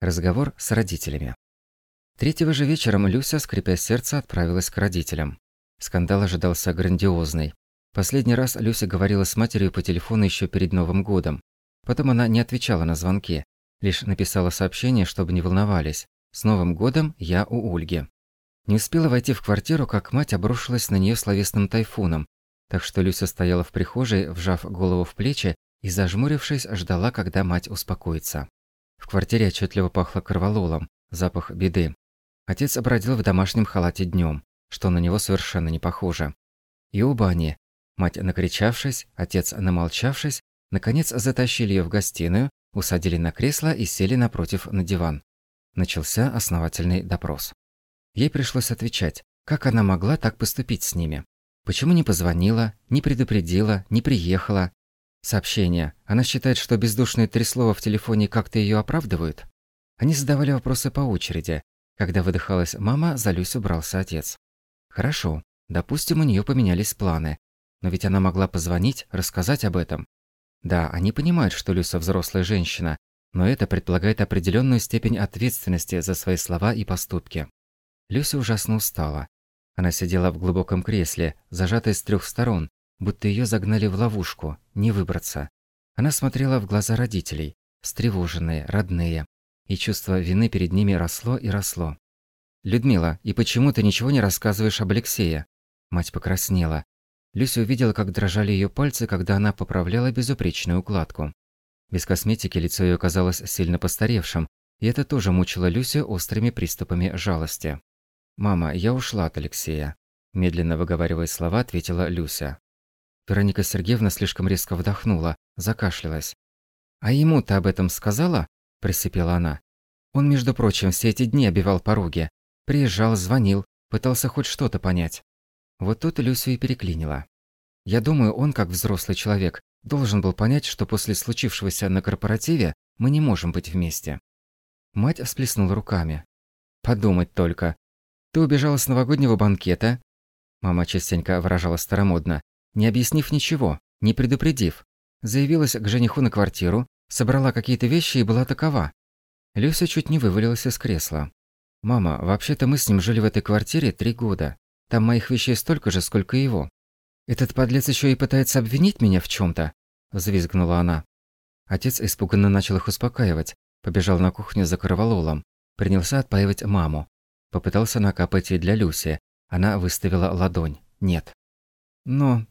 Разговор с родителями. Третьего же вечером Люся, скрипя сердце, отправилась к родителям. Скандал ожидался грандиозный. Последний раз Люся говорила с матерью по телефону еще перед Новым годом. Потом она не отвечала на звонки, лишь написала сообщение, чтобы не волновались. «С Новым годом, я у Ольги». Не успела войти в квартиру, как мать обрушилась на нее словесным тайфуном, так что Люся стояла в прихожей, вжав голову в плечи и, зажмурившись, ждала, когда мать успокоится. В квартире отчетливо пахло корвалолом, запах беды. Отец бродил в домашнем халате днем, что на него совершенно не похоже. И оба они, мать накричавшись, отец намолчавшись, наконец затащили ее в гостиную, усадили на кресло и сели напротив на диван. Начался основательный допрос. Ей пришлось отвечать, как она могла так поступить с ними. Почему не позвонила, не предупредила, не приехала? Сообщение. Она считает, что бездушные 3 слова в телефоне как-то ее оправдывают? Они задавали вопросы по очереди. Когда выдыхалась мама, за Люсю брался отец. Хорошо, допустим, у нее поменялись планы. Но ведь она могла позвонить, рассказать об этом. Да, они понимают, что Люся взрослая женщина, но это предполагает определенную степень ответственности за свои слова и поступки. Люся ужасно устала. Она сидела в глубоком кресле, зажатой с 3 сторон, будто ее загнали в ловушку, не выбраться. Она смотрела в глаза родителей, встревоженные, родные, и чувство вины перед ними росло и росло. «Людмила, и почему ты ничего не рассказываешь об Алексее?» Мать покраснела. Люся увидела, как дрожали ее пальцы, когда она поправляла безупречную укладку. Без косметики лицо ее казалось сильно постаревшим, и это тоже мучило Люсю острыми приступами жалости. «Мама, я ушла от Алексея», – медленно выговаривая слова, ответила Люся. Вероника Сергеевна слишком резко вдохнула, закашлялась. «А ему ты об этом сказала?» – просипела она. «Он, между прочим, все эти дни обивал пороги. Приезжал, звонил, пытался хоть что-то понять». Вот тут Люсю и переклинило. «Я думаю, он, как взрослый человек, должен был понять, что после случившегося на корпоративе мы не можем быть вместе». Мать всплеснула руками. «Подумать только. Ты убежала с новогоднего банкета?» Мама частенько выражала старомодно. «Не объяснив ничего, не предупредив. Заявилась к жениху на квартиру, собрала какие-то вещи и была такова». Люся чуть не вывалилась из кресла. «Мама, вообще-то мы с ним жили в этой квартире 3 года. Там моих вещей столько же, сколько и его. Этот подлец еще и пытается обвинить меня в чем-то», – взвизгнула она. Отец испуганно начал их успокаивать, побежал на кухню за корвалолом, принялся отпаивать маму. Попытался накапать и для Люси. Она выставила ладонь. «Нет». «Но,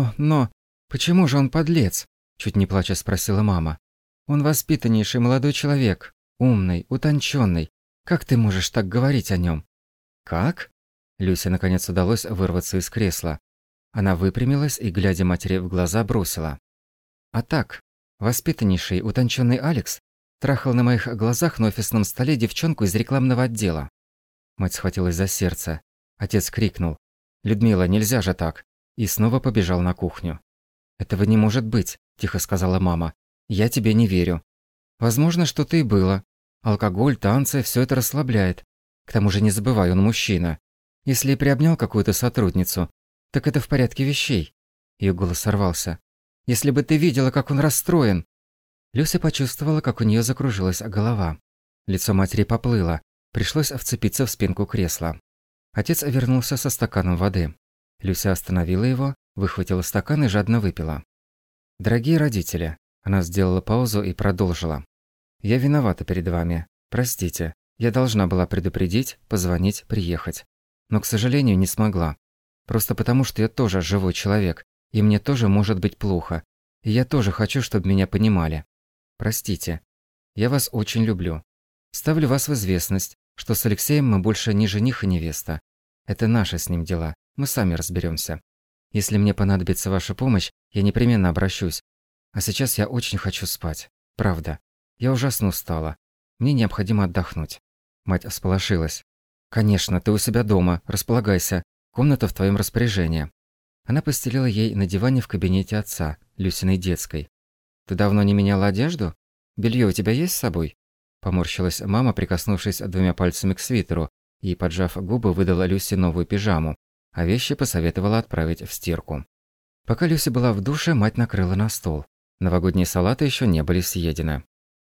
почему же он подлец?» – чуть не плача спросила мама. «Он воспитаннейший молодой человек, умный, утонченный. Как ты можешь так говорить о нем?» «Как?» Люсе наконец удалось вырваться из кресла. Она выпрямилась и, глядя матери в глаза, бросила. «А так, воспитаннейший, утонченный Алекс трахал на моих глазах на офисном столе девчонку из рекламного отдела». Мать схватилась за сердце. Отец крикнул. «Людмила, нельзя же так!» И снова побежал на кухню. «Этого не может быть», – тихо сказала мама. «Я тебе не верю. Возможно, что-то и было. Алкоголь, танцы – все это расслабляет. К тому же не забывай, он мужчина. Если и приобнял какую-то сотрудницу, так это в порядке вещей». Ее голос сорвался. «Если бы ты видела, как он расстроен!» Люся почувствовала, как у нее закружилась голова. Лицо матери поплыло. Пришлось вцепиться в спинку кресла. Отец вернулся со стаканом воды. Люся остановила его, выхватила стакан и жадно выпила. «Дорогие родители», – она сделала паузу и продолжила. «Я виновата перед вами. Простите. Я должна была предупредить, позвонить, приехать. Но, к сожалению, не смогла. Просто потому, что я тоже живой человек, и мне тоже может быть плохо. И я тоже хочу, чтобы меня понимали. Простите. Я вас очень люблю. Ставлю вас в известность, что с Алексеем мы больше не жених и невеста. Это наши с ним дела, мы сами разберемся. Если мне понадобится ваша помощь, я непременно обращусь. А сейчас я очень хочу спать. Правда. Я ужасно устала. Мне необходимо отдохнуть». Мать всполошилась. «Конечно, ты у себя дома, располагайся. Комната в твоем распоряжении». Она постелила ей на диване в кабинете отца, Люсиной детской. «Ты давно не меняла одежду? Белье у тебя есть с собой?» Поморщилась мама, прикоснувшись 2 пальцами к свитеру, и, поджав губы, выдала Люсе новую пижаму, а вещи посоветовала отправить в стирку. Пока Люся была в душе, мать накрыла на стол. Новогодние салаты еще не были съедены.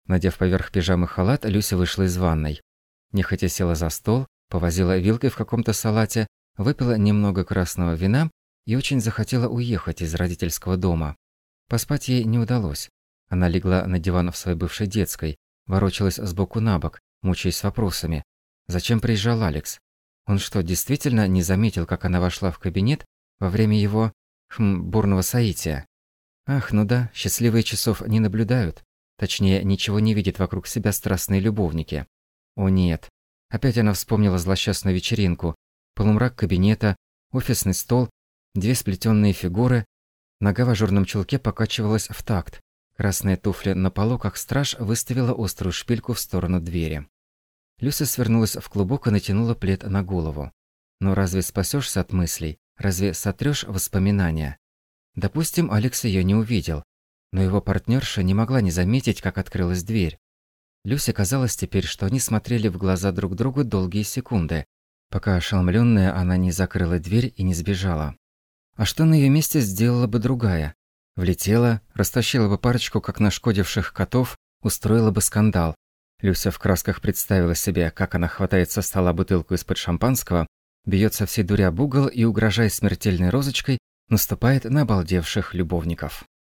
Надев поверх пижамы халат, Люся вышла из ванной. Нехотя села за стол, повозила вилкой в каком-то салате, выпила немного красного вина и очень захотела уехать из родительского дома. Поспать ей не удалось. Она легла на диван в своей бывшей детской, ворочалась сбоку на бок, мучаясь вопросами. Зачем приезжал Алекс? Он что, действительно не заметил, как она вошла в кабинет во время его, бурного соития? Ах, ну да, счастливые часов не наблюдают. Точнее, ничего не видят вокруг себя страстные любовники. О нет. Опять она вспомнила злосчастную вечеринку. Полумрак кабинета, офисный стол, две сплетенные фигуры. Нога в ажурном чулке покачивалась в такт. Красная туфля на полу, как страж, выставила острую шпильку в сторону двери. Люся свернулась в клубок и натянула плед на голову. Но разве спасешься от мыслей? Разве сотрешь воспоминания? Допустим, Алекс ее не увидел. Но его партнерша не могла не заметить, как открылась дверь. Люсе казалось теперь, что они смотрели в глаза друг другу долгие секунды, пока ошеломленная она не закрыла дверь и не сбежала. А что на ее месте сделала бы другая? Влетела, растащила бы парочку, как нашкодивших котов, устроила бы скандал. Люся в красках представила себе, как она хватает со стола бутылку из-под шампанского, бьет со всей дури об угол и, угрожая смертельной розочкой, наступает на обалдевших любовников.